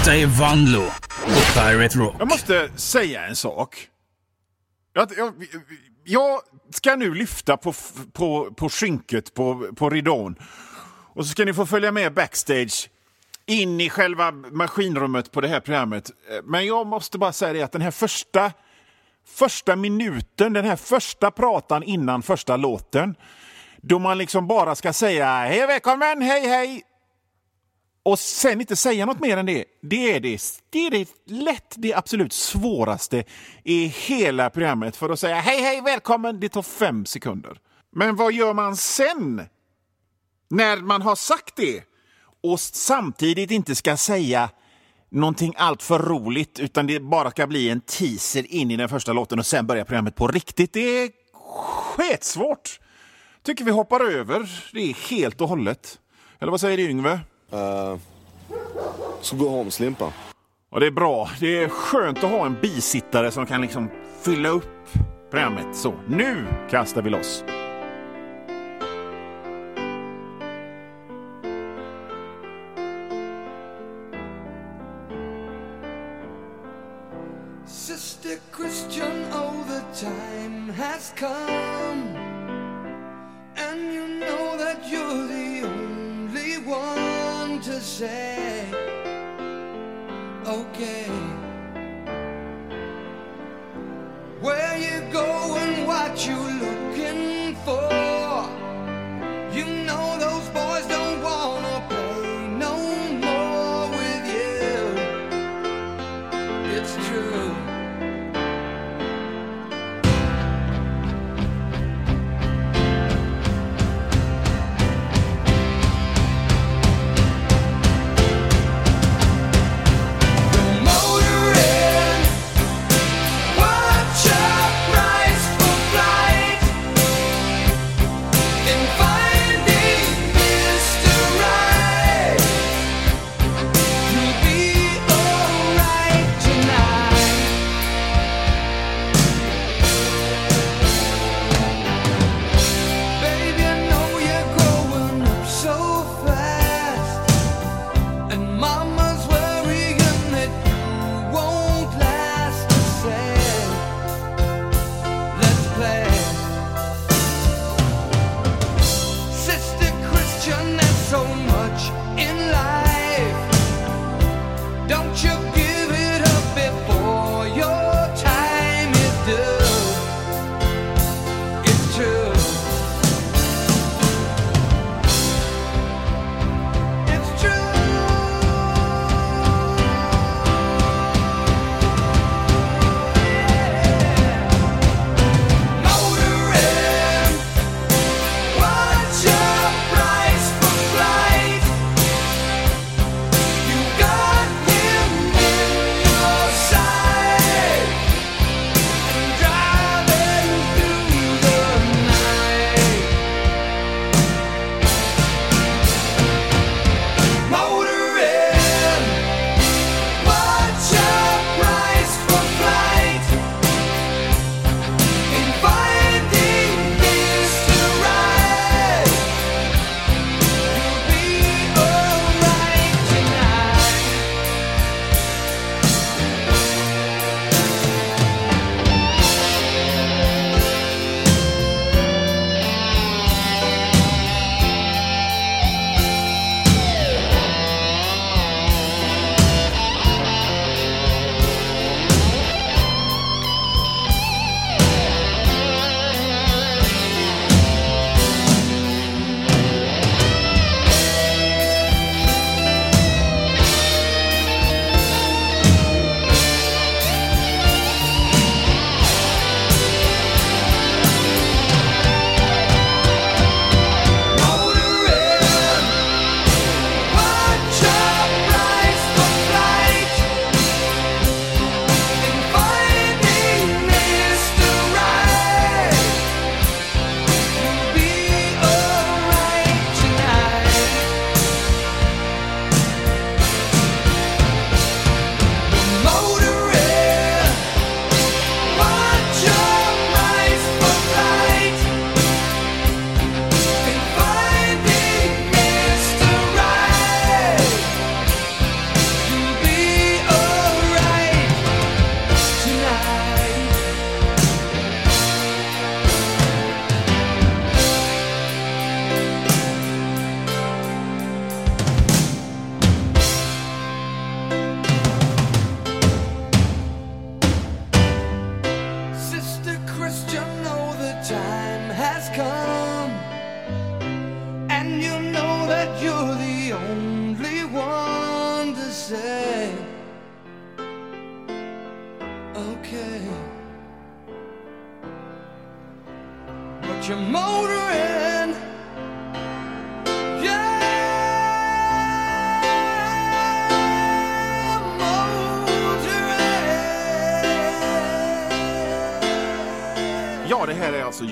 Detta är Vanlo på Pirate Rock. Jag måste säga en sak. Jag ska nu lyfta på skynket på ridån. Och så ska ni få följa med backstage in i själva maskinrummet på det här programmet. Men jag måste bara säga det att den här första minuten, den här första pratan innan första låten, då man liksom bara ska säga hej välkommen, hej hej, och sen inte säga något mer än det. Det är lätt det absolut svåraste i hela programmet. För att säga hej hej välkommen, det tar 5 sekunder. Men vad gör man sen? När man har sagt det och samtidigt inte ska säga någonting allt för roligt, utan det bara ska bli en teaser in i den första låten och sen börjar programmet på riktigt. Det är skitsvårt. Tycker vi hoppar över det helt och hållet. Eller vad säger du, Yngve? Så gå hem, Slimpa. Ja, det är bra. Det är skönt att ha en bisittare som kan liksom fylla upp programmet. Så, nu kastar vi loss. Sister Christian, oh the time has come, and you know that you're the only one to say okay. Where you going, what you looking for? You know those boys don't wanna play no more with you. It's true. Motoring, watch your price for flying.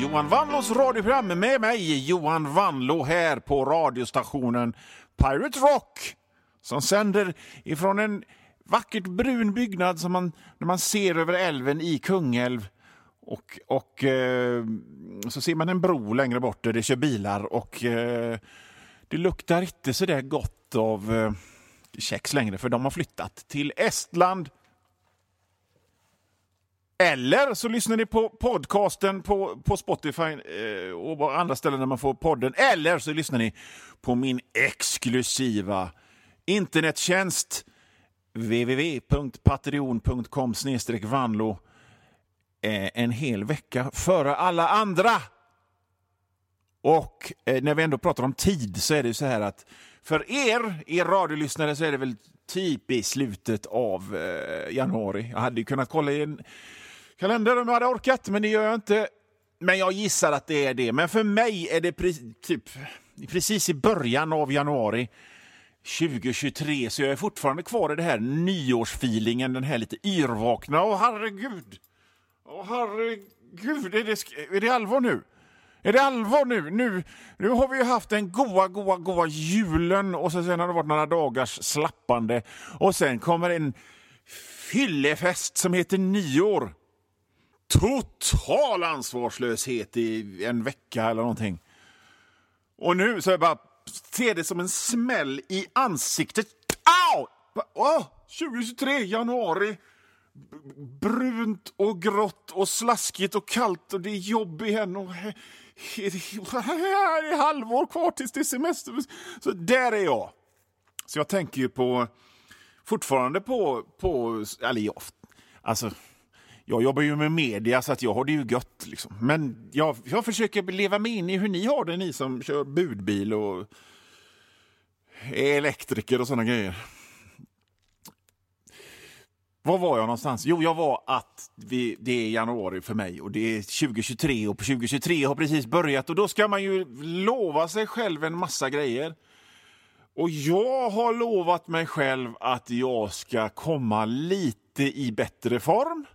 Johan Vanlos radioprogram med mig, Johan Vanlo, här på radiostationen Pirate Rock, som sänder ifrån en vackert brun byggnad som när man ser över älven i Kungälv. Och så ser man en bro längre bort där det kör bilar, och det luktar inte så där gott av kex längre, för de har flyttat till Estland. Eller så lyssnar ni på podcasten på Spotify och på andra ställen där man får podden. Eller så lyssnar ni på min exklusiva internettjänst www.patreon.com/vanlo en hel vecka före alla andra. Och när vi ändå pratar om tid så är det så här att för er radiolyssnare så är det väl typ i slutet av januari. Jag hade ju kunnat kolla i en kalender om jag hade orkat, men det gör jag inte. Men jag gissar att det är det. Men för mig är det precis i början av januari 2023, så jag är fortfarande kvar i det här nyårsfeelingen, den här lite yrvakna. Åh herregud, är det allvar nu? Är det allvar nu? Nu har vi ju haft en goa julen, och sen har det varit några dagars slappande, och sen kommer en fyllefest som heter nyår. Total ansvarslöshet i en vecka eller någonting. Och nu så jag bara ser det som en smäll i ansiktet. Au! 2023, januari. Brunt och grått och slaskigt och kallt, och det är jobb igen, och det är halvår kvar tills det är semester. Så där är jag. Så jag tänker ju fortfarande på jag jobbar ju med media, så att jag har det ju gött liksom. Men jag försöker leva mig in i hur ni har det, ni som kör budbil och är elektriker och sådana grejer. Var var jag någonstans? Jo, jag var att det är januari för mig, och det är 2023, och på 2023 har precis börjat, och då ska man ju lova sig själv en massa grejer. Och jag har lovat mig själv att jag ska komma lite i bättre form.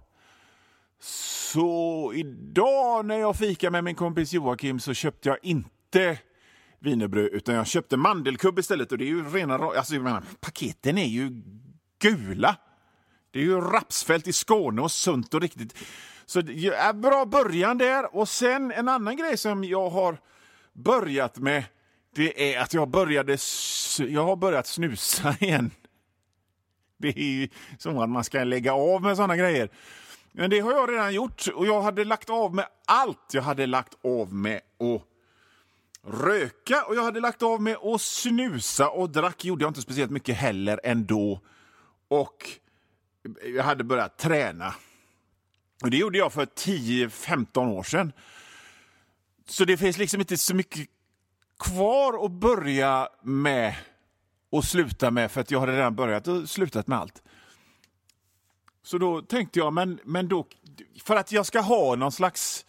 Så idag när jag fikar med min kompis Joakim så köpte jag inte wienerbröd, utan jag köpte mandelkubb istället, och det är ju rena, paketen är ju gula. Det är ju rapsfält i Skåne och sunt och riktigt. Så det är bra början där. Och sen en annan grej som jag har börjat med, det är att jag har börjat snusa igen. Det är ju som att man ska lägga av med sådana grejer. Men det har jag redan gjort, och jag hade lagt av med allt. Jag hade lagt av med att röka, och jag hade lagt av med att snusa, och drack gjorde jag inte speciellt mycket heller ändå. Och jag hade börjat träna. Och det gjorde jag för 10-15 år sedan. Så det finns liksom inte så mycket kvar att börja med och sluta med, för att jag hade redan börjat och slutat med allt. Så då tänkte jag, men då, för att jag ska ha någon slags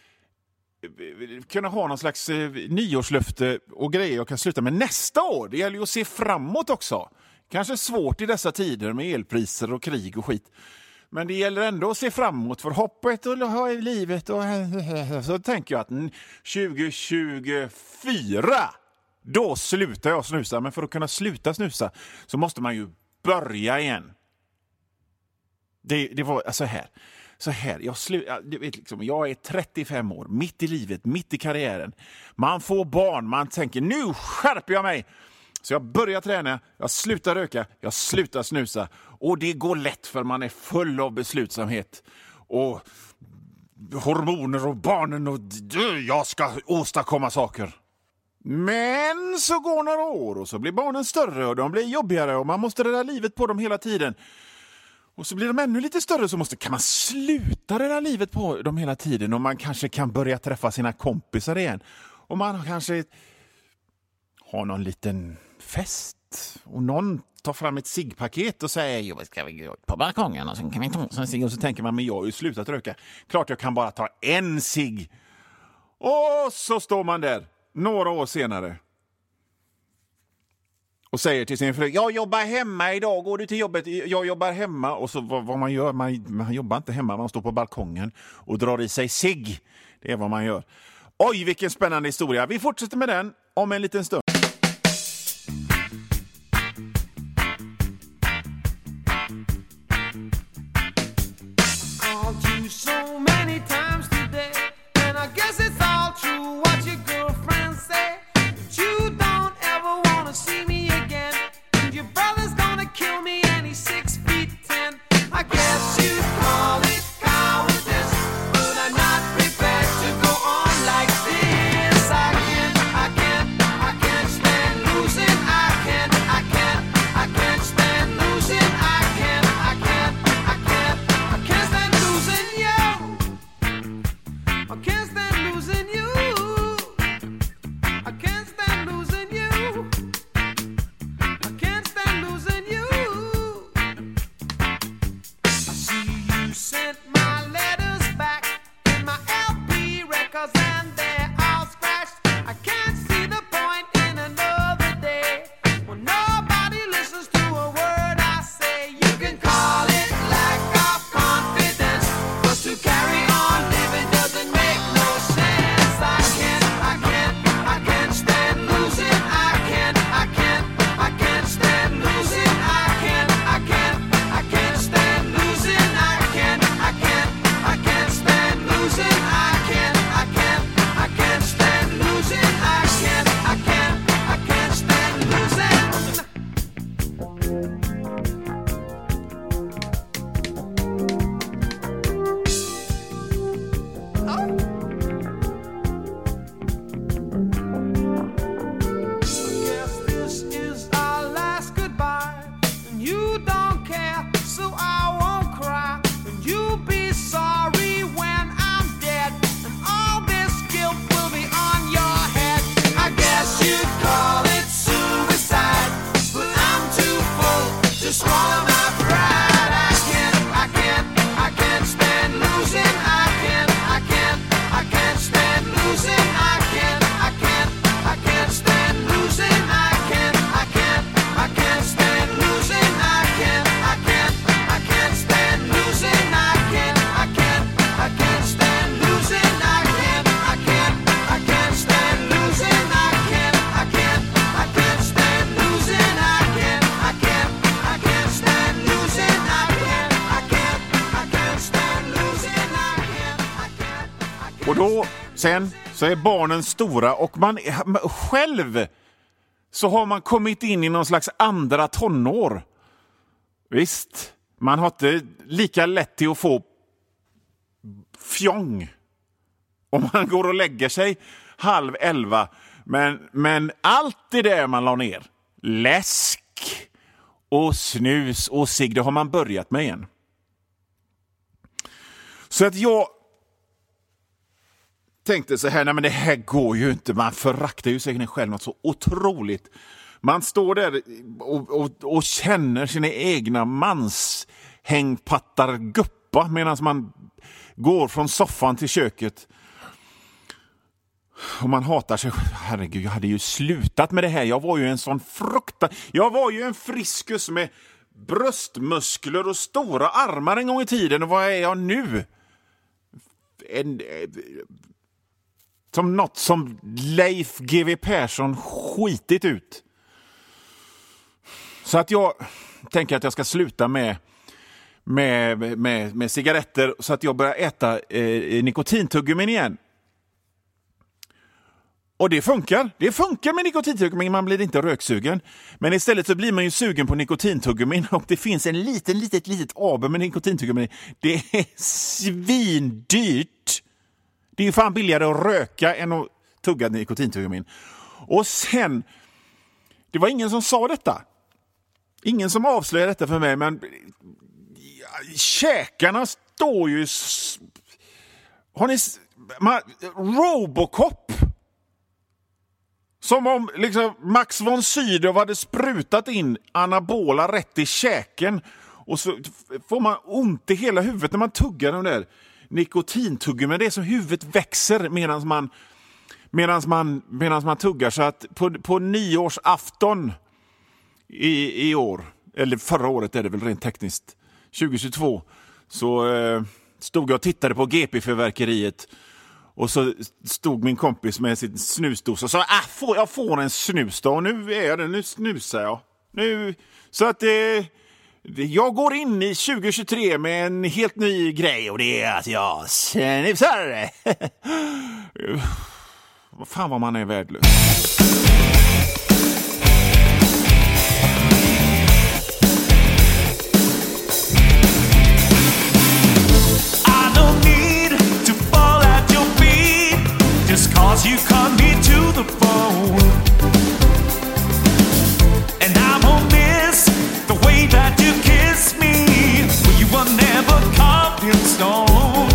nyårslöfte och grejer jag kan sluta med nästa år. Det gäller ju att se framåt också. Kanske svårt i dessa tider med elpriser och krig och skit. Men det gäller ändå att se framåt för hoppet och ha i livet. Och så tänker jag att 2024, då slutar jag snusa. Men för att kunna sluta snusa så måste man ju börja igen. Det var så här. Jag är 35 år, mitt i livet, mitt i karriären. Man får barn, man tänker nu skärper jag mig. Så jag börjar träna, jag slutar röka, jag slutar snusa. Och det går lätt för man är full av beslutsamhet. Och hormoner och barnen, och jag ska åstadkomma saker. Men så går några år och så blir barnen större och de blir jobbigare och man måste rädda livet på dem hela tiden. Och så blir de ännu lite större, så kan man sluta rädda livet på dem hela tiden, och man kanske kan börja träffa sina kompisar igen. Och man kanske har någon liten fest och någon tar fram ett ciggpaket och säger ska vi gå ut på balkongen och sen kan vi ta en cigg, och så tänker man, men jag har ju slutat röka. Klart jag kan bara ta en cigg. Och så står man där några år senare och säger till sin fru, jag jobbar hemma idag, går du till jobbet? Jag jobbar hemma. Och så vad man gör, man jobbar inte hemma, man står på balkongen och drar i sig cigg. Det är vad man gör. Oj, vilken spännande historia. Vi fortsätter med den om en liten stund. Och då, sen, så är barnen stora och man själv så har man kommit in i någon slags andra tonår. Visst, man har inte lika lätt till att få fjong om man går och lägger sig 22:30. Men allt det där man la ner, läsk och snus och cigg, det har man börjat med igen. Så att jag tänkte så här, nej men det här går ju inte. Man föraktar ju sig själv något så otroligt. Man står där och känner sina egna manshängpattar guppa medan man går från soffan till köket. Och man hatar sig. Herregud, jag hade ju slutat med det här. Jag var ju en sån jag var ju en friskus med bröstmuskler och stora armar en gång i tiden. Och vad är jag nu? Som något som Leif GW Persson skitit ut. Så att jag tänker att jag ska sluta med cigaretter så att jag börjar äta nikotintuggummin igen. Och det funkar. Det funkar med nikotintuggummin. Man blir inte röksugen. Men istället så blir man ju sugen på nikotintuggummin. Och det finns en litet aber med nikotintuggummin. Det är svindyrt. Det är ju fan billigare att röka än att tugga nikotintuggummin. Och sen, det var ingen som sa detta. Ingen som avslöjade detta för mig. Men käkarna står ju... Har ni... Robocop... Som om liksom Max von Sydow hade sprutat in anabola rätt i käken. Och så får man ont i hela huvudet när man tuggar de där nikotintuggar. Men det är så huvudet växer medan man tuggar. Så att på nyårsafton i år, eller förra året är det väl rent tekniskt, 2022, så stod jag och tittade på GP-fyrverkeriet. Och så stod min kompis med sin snusdos och sa jag får en snus då. Och nu snusar jag. Så att jag går in i 2023 med en helt ny grej. Och det är att jag snusar. Vad fan vad man är värdelös. Just cause you caught me to the phone. And I won't miss the way that you kiss me. Well, you were never carved in stone.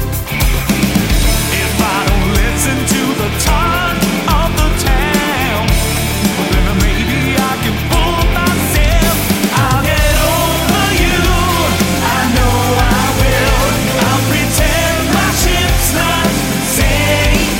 If I don't listen to the talk of the town, well, then maybe I can fool myself. I'll get over you, I know I will. I'll pretend my ship's not sinking.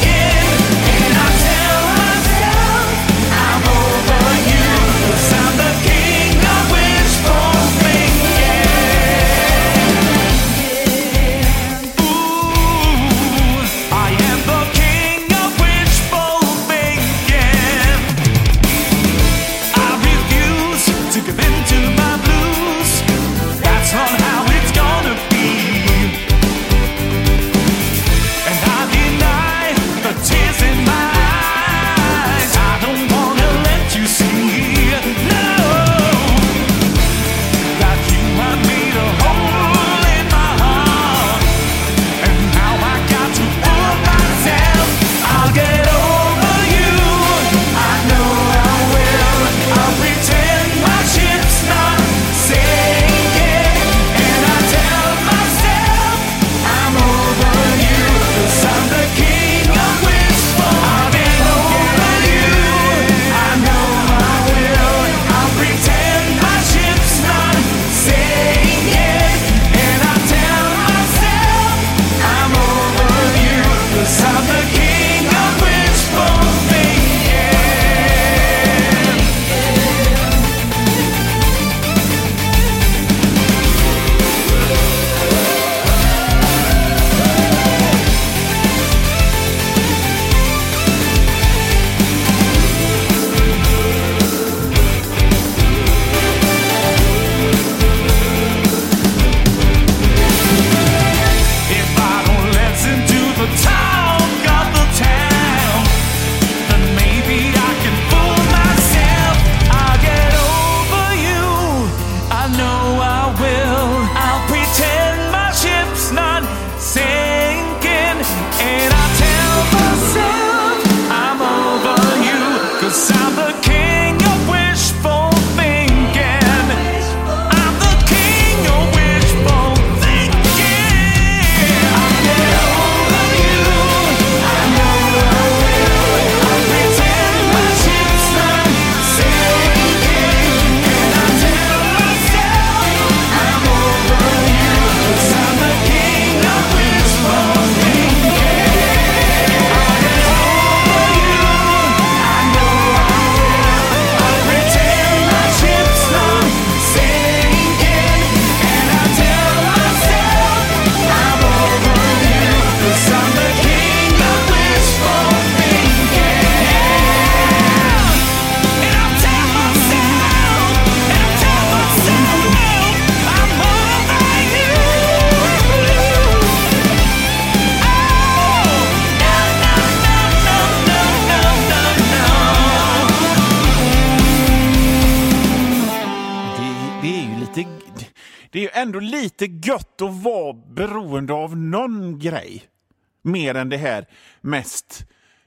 Det är ju ändå lite gött att vara beroende av någon grej. Mer än det här mest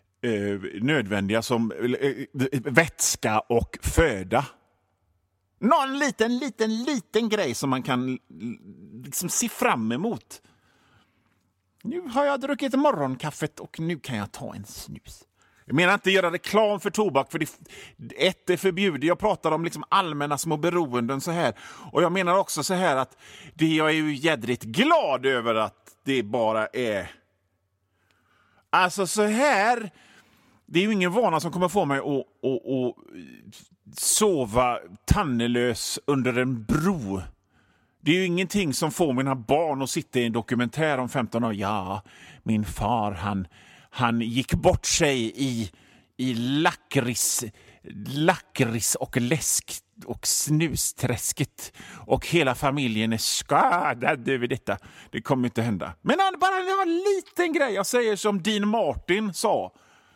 nödvändiga som vätska och föda. Någon liten grej som man kan liksom se fram emot. Nu har jag druckit morgonkaffet och nu kan jag ta en snus. Jag menar inte göra reklam för tobak, för ett är förbjudet. Jag pratar om liksom allmänna små beroenden så här. Och jag menar också så här att jag är ju jädrigt glad över att det bara är... Alltså så här... Det är ju ingen vana som kommer få mig att sova tannelös under en bro Det är ju ingenting som får mina barn att sitta i en dokumentär om 15 år. Ja, min far han gick bort sig i lakrits och läsk och snusträsket. Och hela familjen är skadad över detta. Det kommer inte hända. Men bara en liten grej. Jag säger som Dean Martin sa.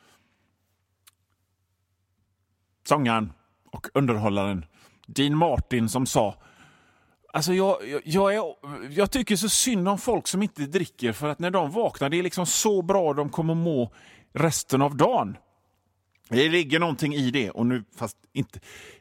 Sångaren och underhållaren Dean Martin som sa: alltså jag tycker så synd om folk som inte dricker, för att när de vaknar, det är liksom så bra de kommer må resten av dagen. Det ligger någonting i det. Och nu, fast inte...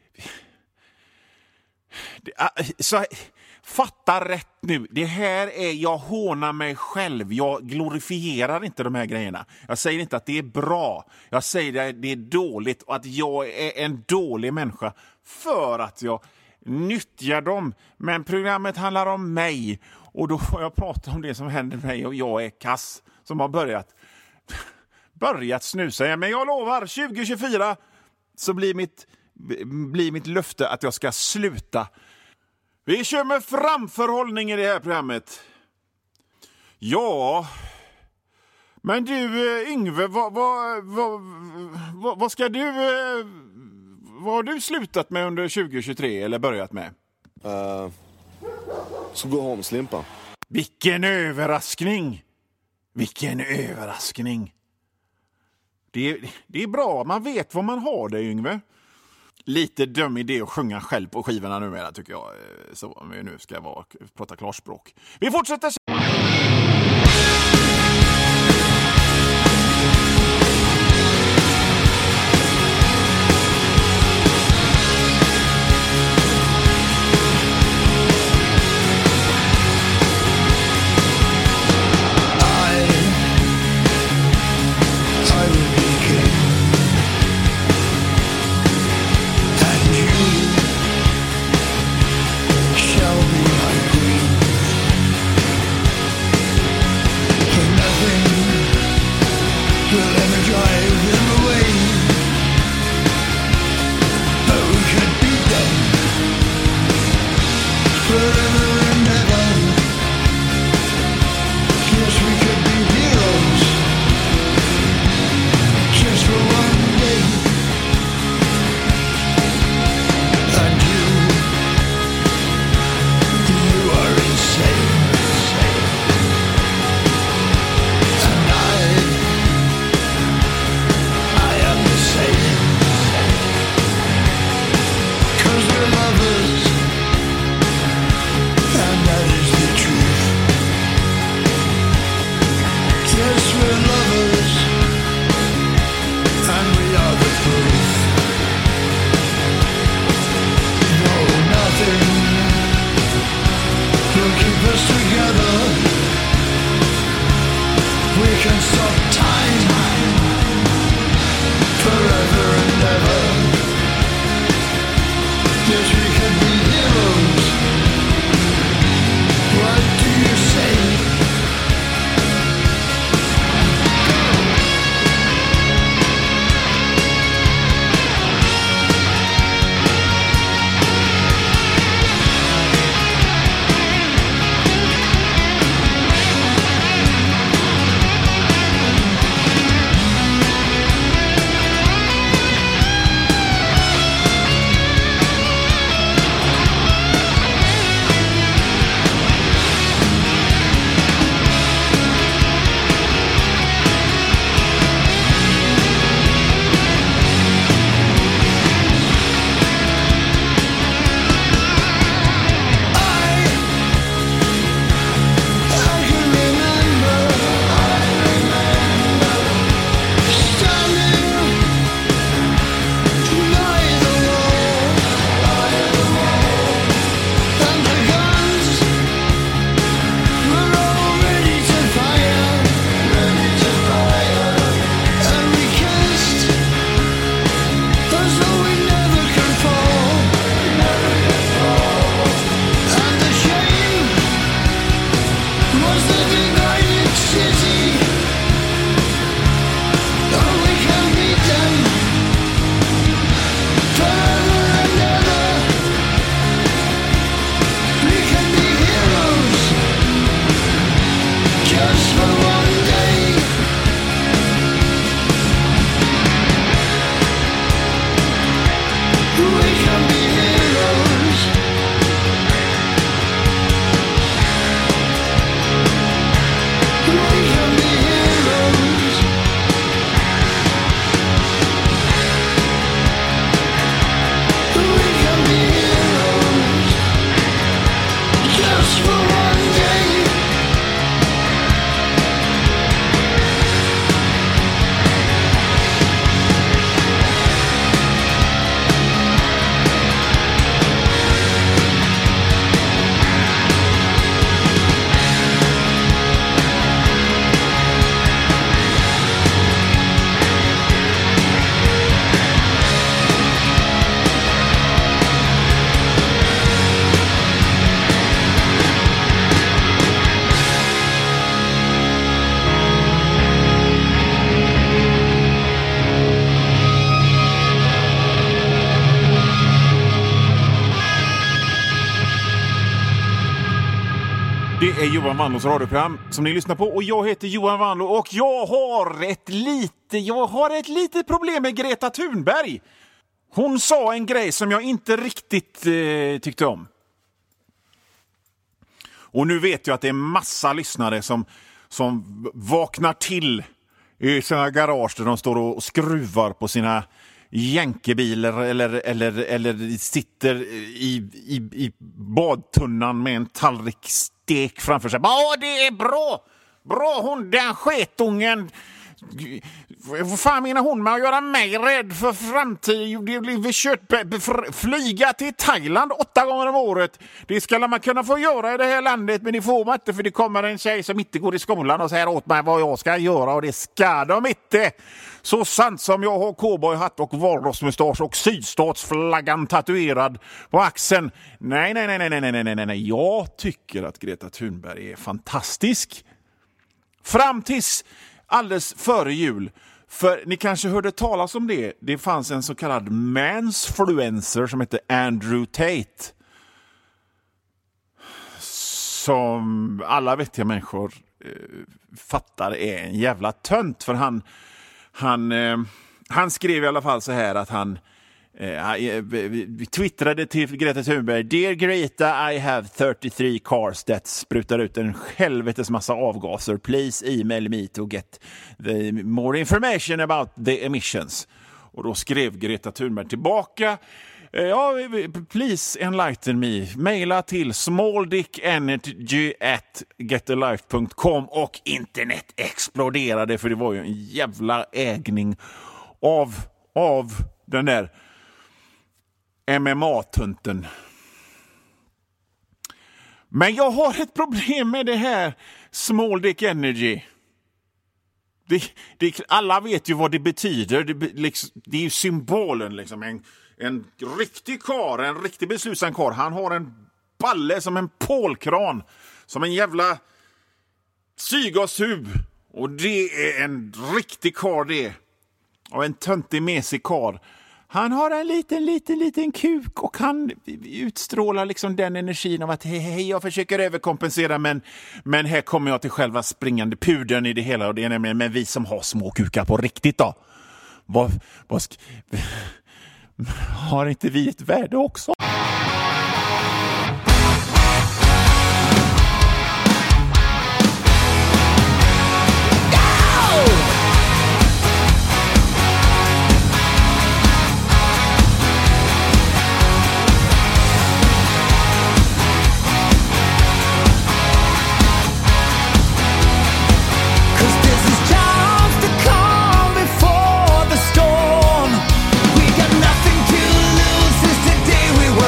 Så, fatta rätt nu. Det här är, jag hånar mig själv. Jag glorifierar inte de här grejerna. Jag säger inte att det är bra. Jag säger att det är dåligt och att jag är en dålig människa för att jag nyttjar dem. Men programmet handlar om mig. Och då får jag prata om det som händer mig. Och jag är kass som har börjat snusa. Men jag lovar, 2024 så blir mitt löfte att jag ska sluta. Vi kör med framförhållning i det här programmet. Ja, men du Yngve, vad ska du... vad har du slutat med under 2023 eller börjat med? Så gå hem, slimpa. Vilken överraskning! Vilken överraskning! Det är bra, man vet vad man har det, Yngve. Lite dum idé att sjunga själv på skivorna numera, tycker jag. Så om vi nu ska prata klarspråk. Vi fortsätter. Shall be my queen. är Johan Wanlås radioprogram som ni lyssnar på och jag heter Johan Wanlå och jag har ett litet problem med Greta Thunberg. Hon sa en grej som jag inte riktigt tyckte om. Och nu vet jag att det är massa lyssnare som vaknar till i sina garage där de står och skruvar på sina jänkebilar eller sitter i badtunnan med en tallrik stek framför sig. Det är bra hon, den sketungen. Vad fan menar hon med att göra mig rädd för framtiden? Vi flyga till Thailand 8 gånger om året. Det ska man kunna få göra i det här landet, men det får man inte för det kommer en tjej som inte går i skolan och säger åt mig vad jag ska göra och det ska de inte. Så sant som jag har cowboyhatt och valrossmustasch och sydstatsflaggan tatuerad på axeln. Nej. Jag tycker att Greta Thunberg är fantastisk. Fram tills alldeles före jul. För ni kanske hörde talas om det. Det fanns en så kallad mansfluencer som heter Andrew Tate. Som alla vettiga människor fattar är en jävla tönt. För han skrev i alla fall så här att han twittrade till Greta Thunberg: Dear Greta, I have 33 cars that sprutar ut en helvetes massa avgaser. Please email me to get the more information about the emissions. Och då skrev Greta Thunberg tillbaka: please enlighten me. Maila till smalldickenergy@getalife.com och internet exploderade för det var ju en jävla ägning av den där MMA-tunten. Men jag har ett problem med det här Small Dick Energy. Alla vet ju vad det betyder. Det är ju symbolen liksom. En riktig kar, en riktig beslutsam kar. Han har en balle som en pålkran. Som en jävla sygashub. Och det är en riktig kar det. Och en töntig mesig kar. Han har en liten kuk och han utstrålar liksom den energin av att hej, jag försöker överkompensera men här kommer jag till själva springande pudern i det hela och det är nämligen men vi som har små kukar på riktigt då. Har inte vi ett värde också? We got nothing to lose, since today we were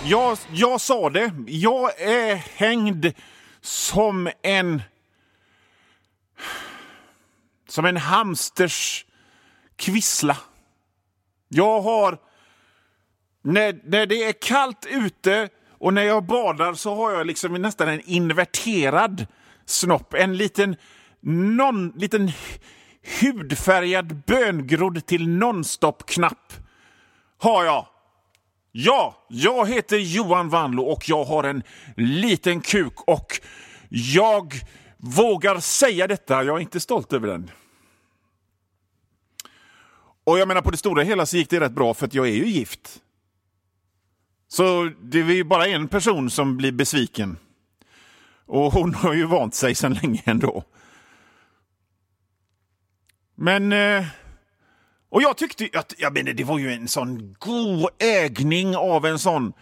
jag sa det. Jag är hängd som en hamsters kvissla. Jag har när det är kallt ute och när jag badar så har jag liksom nästan en inverterad snopp, en liten hudfärgad böngrodd till nonstop-knapp har jag. Ja, jag heter Johan Vanlo och jag har en liten kuk och jag vågar säga detta. Jag är inte stolt över den. Och jag menar, på det stora hela så gick det rätt bra för att jag är ju gift. Så det är ju bara en person som blir besviken. Och hon har ju vant sig sedan länge ändå. Men... Och jag tyckte att det var ju en sån god ägning av en sån...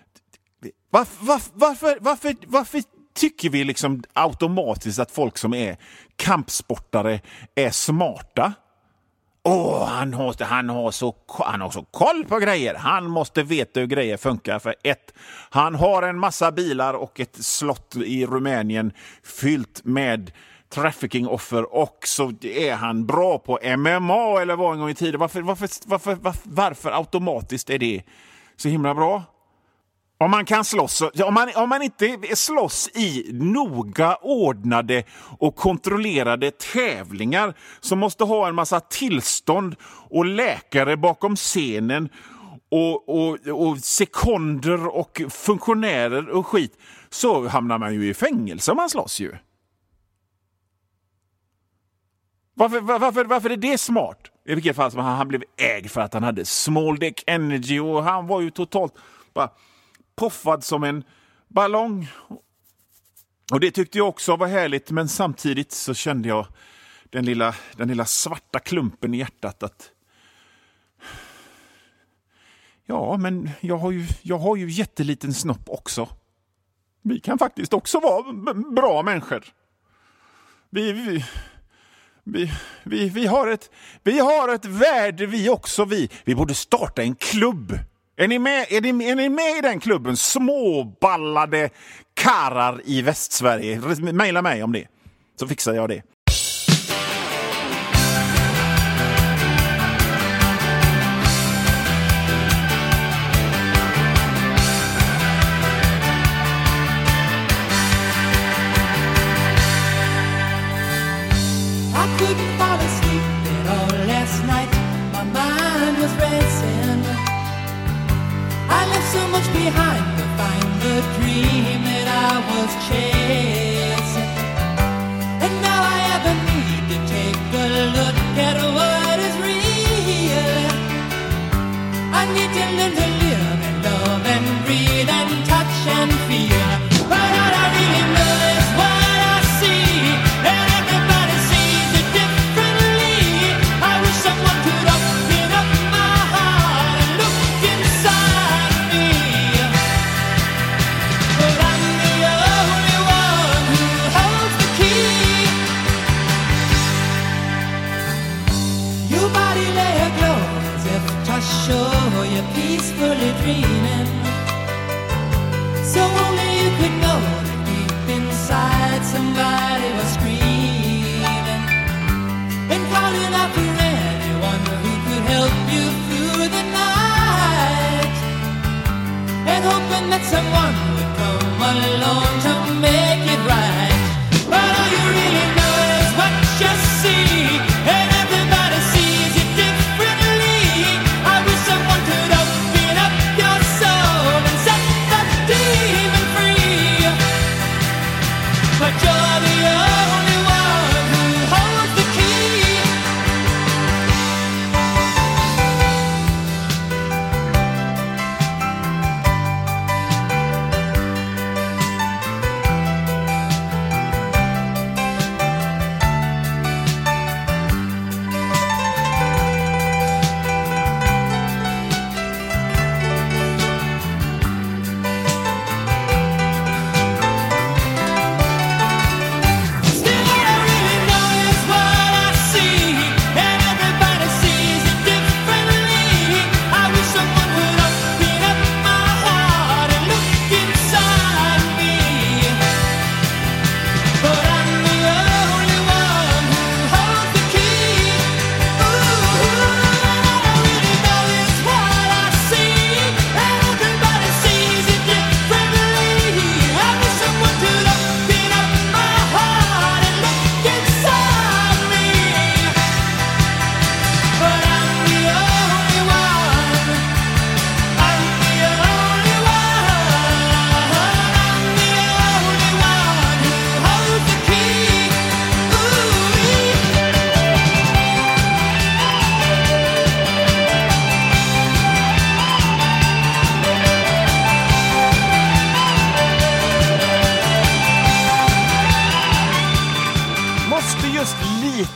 Varför tycker vi liksom automatiskt att folk som är kampsportare är smarta? Han har så koll på grejer. Han måste veta hur grejer funkar. För han har en massa bilar och ett slott i Rumänien fyllt med trafficking-offer, och så är han bra på MMA eller vad en gång i tiden. Varför automatiskt är det så himla bra? Om man kan slåss, om man inte slåss i noga ordnade och kontrollerade tävlingar som måste ha en massa tillstånd och läkare bakom scenen och sekunder och funktionärer och skit, så hamnar man ju i fängelse om man slåss ju. Varför är det smart? I vilket fall som han blev ägd för att han hade small dick energy och han var ju totalt bara poffad som en ballong. Och det tyckte jag också var härligt, men samtidigt så kände jag den lilla svarta klumpen i hjärtat att ja, men jag har ju jätteliten snopp också. Vi kan faktiskt också vara bra människor. Vi har ett värde vi också. Vi borde starta en klubb. Är ni med i den klubben? Småballade karar i Västsverige. Maila mig om det, så fixar jag det. I couldn't fall asleep at all last night. My mind was racing. I left so much behind to find the dream that I was chasing. And now I have a need to take a look at what is real. I need to learn to live and love and breathe and touch and feel. But all I really know is what I see. And everybody sees it differently. I wish someone could open up my heart and look inside me. But I'm the only one who holds the key. Your body lay aglow as if to show you peacefully dreaming. So only you could know that deep inside somebody was screaming and calling out for anyone who could help you through the night, and hoping that someone would come along to make it right. But all you really know is what you see, and everybody sees it differently. I wish someone could open up your soul and set the demon free. But you're the only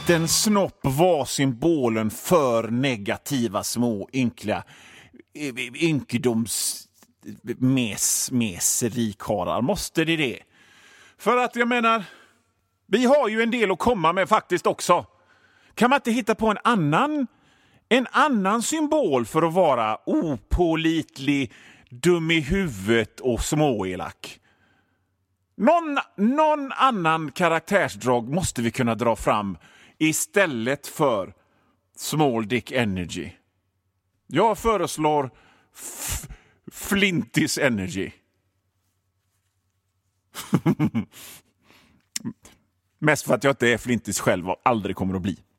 liten snopp var symbolen för negativa små ynkliga ynkedomsmeserikarar. Måste det? För att jag menar, vi har ju en del att komma med faktiskt också. Kan man inte hitta på en annan symbol för att vara opålitlig, dum i huvudet och småelak? Någon annan karaktärsdrag måste vi kunna dra fram istället för small dick energy. Jag föreslår flintis energy. Mest för att jag inte är flintis själv och aldrig kommer att bli.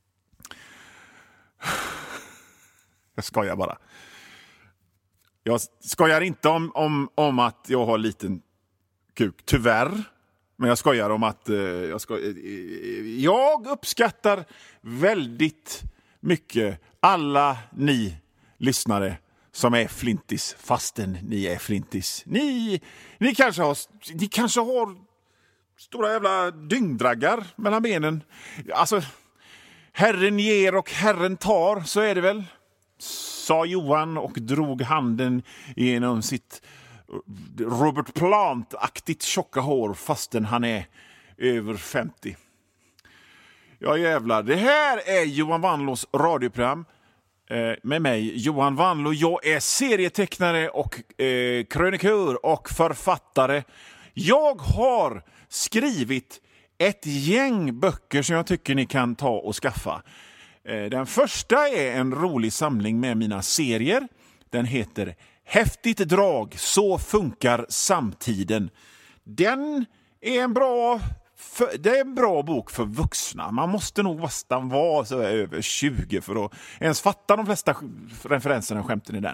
Jag skojar bara. Jag skojar inte om att jag har liten kuk, tyvärr. Men jag skojar om att jag uppskattar väldigt mycket alla ni lyssnare som är flintis, fastän ni är flintis. Ni kanske har stora jävla dyngdraggar mellan benen. Alltså, Herren ger och Herren tar, så är det väl, sa Johan och drog handen genom sitt Robert Plant-aktigt tjocka hår fastän han är över 50. Ja jävlar, det här är Johan Wanlås radioprogram med mig, Johan Wanlå. Jag är serietecknare och krönikör och författare. Jag har skrivit ett gäng böcker som jag tycker ni kan ta och skaffa. Den första är en rolig samling med mina serier. Den heter Häftigt drag, så funkar samtiden. Den är en bra bok för vuxna. Man måste nog nästan vara så över 20 för att ens fatta de flesta referenserna och skämten i den.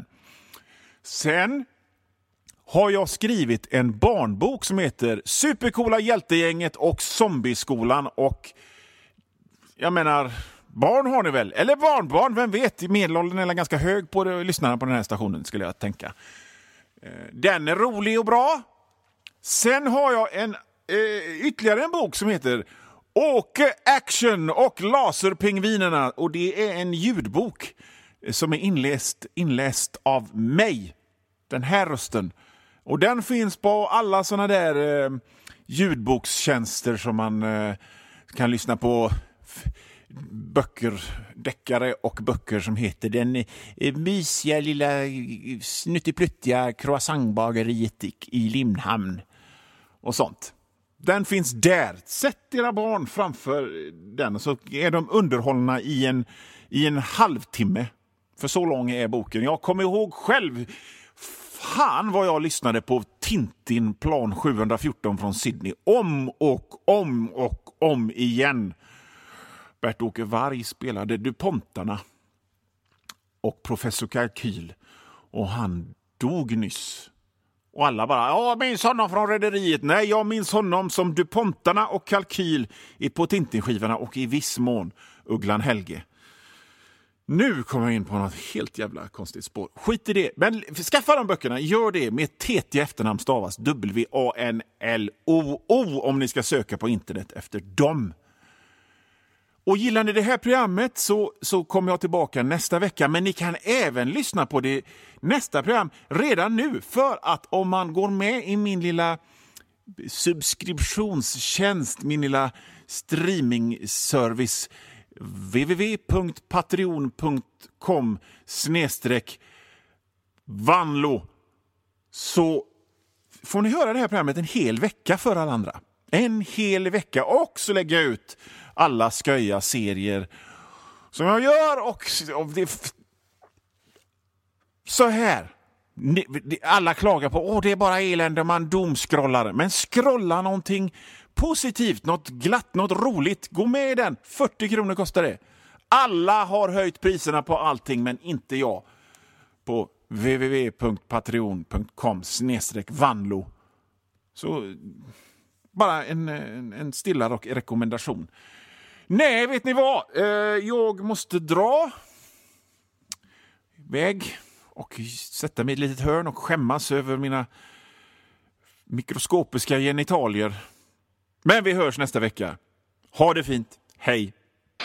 Sen har jag skrivit en barnbok som heter Supercoola hjältegänget och zombieskolan. Och jag menar, barn har ni väl? Eller barnbarn, vem vet? Medelåldern är ganska hög på lyssnarna på den här stationen, skulle jag tänka. Den är rolig och bra. Sen har jag ytterligare en bok som heter Åke Action och Laserpingvinerna. Och det är en ljudbok som är inläst av mig. Den här rösten. Och den finns på alla såna där ljudbokstjänster som man kan lyssna på. Böcker, deckare och böcker som heter Den mysiga lilla snuttipluttiga croissantbageriet i Limhamn och sånt. Den finns där. Sätt era barn framför den och så är de underhållna i en halvtimme. För så lång är boken. Jag kommer ihåg själv, fan vad jag lyssnade på Tintin plan 714 från Sydney om igen. Bert-Åke Varg spelade DuPontarna och professor Kalkyl, och han dog nyss. Och alla bara, jag minns honom från Rederiet. Nej, jag minns honom som DuPontarna och Kalkyl på Tintin-skivorna och i viss mån Ugglan Helge. Nu kommer jag in på något helt jävla konstigt spår. Skit i det. Men skaffa de böckerna. Gör det med TT efternamn stavas WANLOO om ni ska söka på internet efter dem. Och gillar ni det här programmet så kommer jag tillbaka nästa vecka. Men ni kan även lyssna på det nästa program redan nu. För att om man går med i min lilla subskriptionstjänst, min lilla streamingservice www.patreon.com/Wanlå, så får ni höra det här programmet en hel vecka för alla andra. En hel vecka. Och så lägger jag ut alla sköja serier som jag gör. Och det, så här. Alla klagar på det är bara elände, man domskrollar. Men scrolla någonting positivt, något glatt, något roligt. Gå med i den. 40 kronor kostar det. Alla har höjt priserna på allting, men inte jag. På www.patreon.com/Wanlå. Så bara en stilla och rekommendation. Nej, vet ni vad? Jag måste dra iväg och sätta mig i ett litet hörn och skämmas över mina mikroskopiska genitalier. Men vi hörs nästa vecka. Ha det fint. Hej!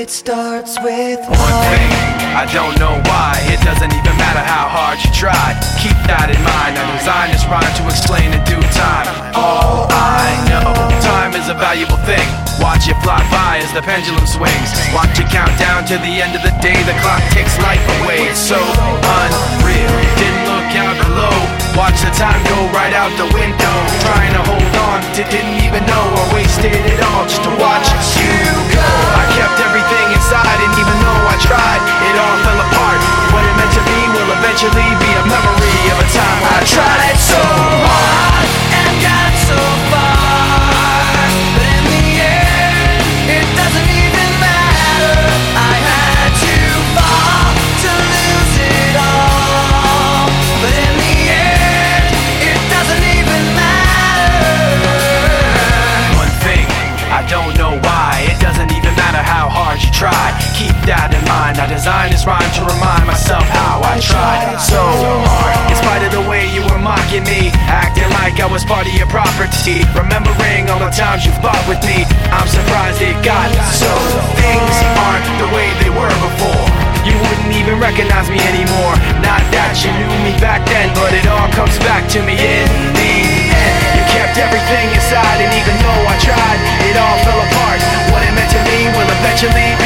it starts with One thing, I don't know why. It doesn't even matter how hard you try. Keep that in mind. I designed this rhyme to explain in due time. All I know, time is a valuable thing. Watch it fly by as the pendulum swings. Watch it count down to the end of the day. The clock takes life away. It's so unreal. Didn't look out below. Watch the time go right out the window. Trying to hold on, didn't even know I wasted it all just to watch you go. I kept everything inside, and even though I tried, it all fell apart. What it meant to be will eventually be a memory of a time when I tried so hard and got so far, but in the end, it doesn't even matter. I had to fall to lose it all, but in the end, it doesn't even matter. One thing, I don't know why. It doesn't even matter how hard you try. Keep that in mind. I designed this rhyme to remind myself how I tried so hard. In spite of the way you were mocking me, acting like I was part of your property, remembering all the times you fought with me, I'm surprised it got so. Things aren't the way they were before. You wouldn't even recognize me anymore. Not that you knew me back then, but it all comes back to me in the end. You kept everything inside, and even though I tried, it all fell apart. What it meant to me will eventually